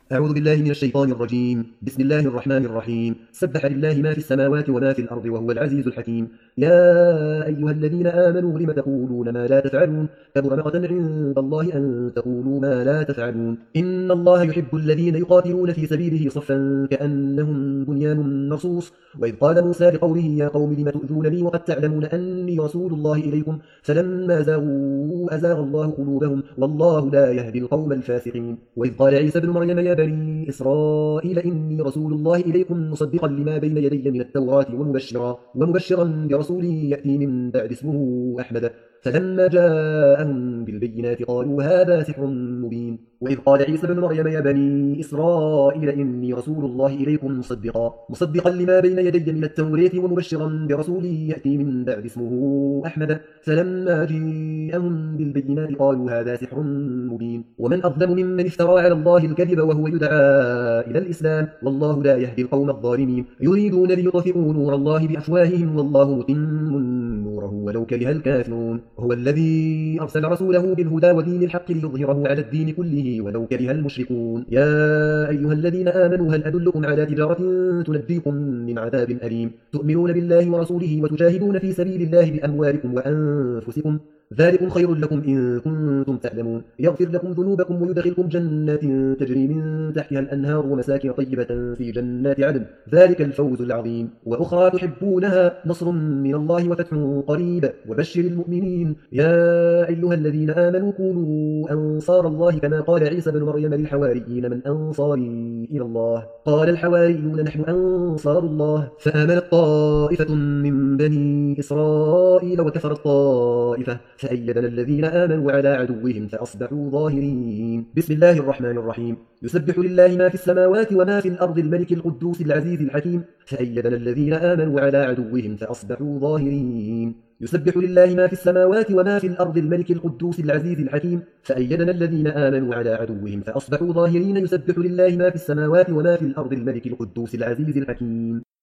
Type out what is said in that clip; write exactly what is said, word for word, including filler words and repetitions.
أعوذ بالله من الشيطان الرجيم. بسم الله الرحمن الرحيم. سبح لله ما في السماوات وما في الأرض وهو العزيز الحكيم. يا أيها الذين آمنوا لم تقولون ما لا تفعلون؟ كبر مقتا عند الله أن تقولوا ما لا تفعلون. إن الله يحب الذين يقاتلون في سبيله صفا كأنهم بنيان مرصوص. وإذ قال موسى لقومه يا قوم لم تؤذونني وقد تعلمون أني رسول الله إليكم فلما زاغوا أزاغ الله قلوبهم والله لا يهدي القوم الفاسقين. وإذ قال عيسى ابن مريم يا بني إسرائيل إني رسول الله إليكم مصدقا لما بين يدي من التوراة ومبشرا, ومبشرا برسول يأتي من بعد اسمه أحمد. فلما جاءهم بالبينات قالوا هذا سحر مبين. وإذ قال عيسى ابن مريم يا بني إسرائيل إني رسول الله إليكم مصدقا, مصدقا لما بين يدي من التوراة ومبشرا برسول يأتي من بعد اسمه أحمد. فلما جاءهم بالبينات قالوا هذا سحر مبين. ومن أظلم ممن افترى على الله الكذب وهو يدعى إلى الإسلام والله لا يهدي القوم الظالمين. يريدون ليطفئوا نور الله بأفواههم والله متم نوره ولو كره الكافرون. هو الذي أرسل رسوله بالهدى ودين الحق ليظهره على الدين كله ولو كره المشركون. يا أيها الذين آمنوا هل أدلكم على تجارة تنجيكم من عذاب أليم تؤمنون بالله ورسوله وتجاهدون في سبيل الله بأموالكم وأنفسكم ذلكم خير لكم إن كنتم تعلمون. يغفر لكم ذنوبكم ويدخلكم جنات تجري من تحتها الأنهار ومساكن طيبة في جنات عدن ذلك الفوز العظيم. وأخرى تحبونها نصر من الله وفتح قريب وبشر المؤمنين. يا أيها الذين آمنوا كونوا أنصار الله كما قال عيسى بن مريم للحواريين من أنصاري إلى الله قال الحواريون نحن أنصار الله. فآمنت طائفة من بني إسرائيل وكفرت طائفة فأيدنا الذين آمنوا على عدوهم فأصبحوا ظاهرين. بسم الله الرحمن الرحيم. يسبح لله ما في السماوات وما في الأرض الملك القدوس العزيز الحكيم. فأيدنا الذين آمنوا على عدوهم فأصبحوا ظاهرين. يسبح لله ما في السماوات وما في الأرض الملك القدوس العزيز الحكيم. فأيدنا الذين آمنوا على عدوهم فأصبحوا ظاهرين. يسبح لله ما في السماوات وما في الأرض الملك القدوس العزيز الحكيم.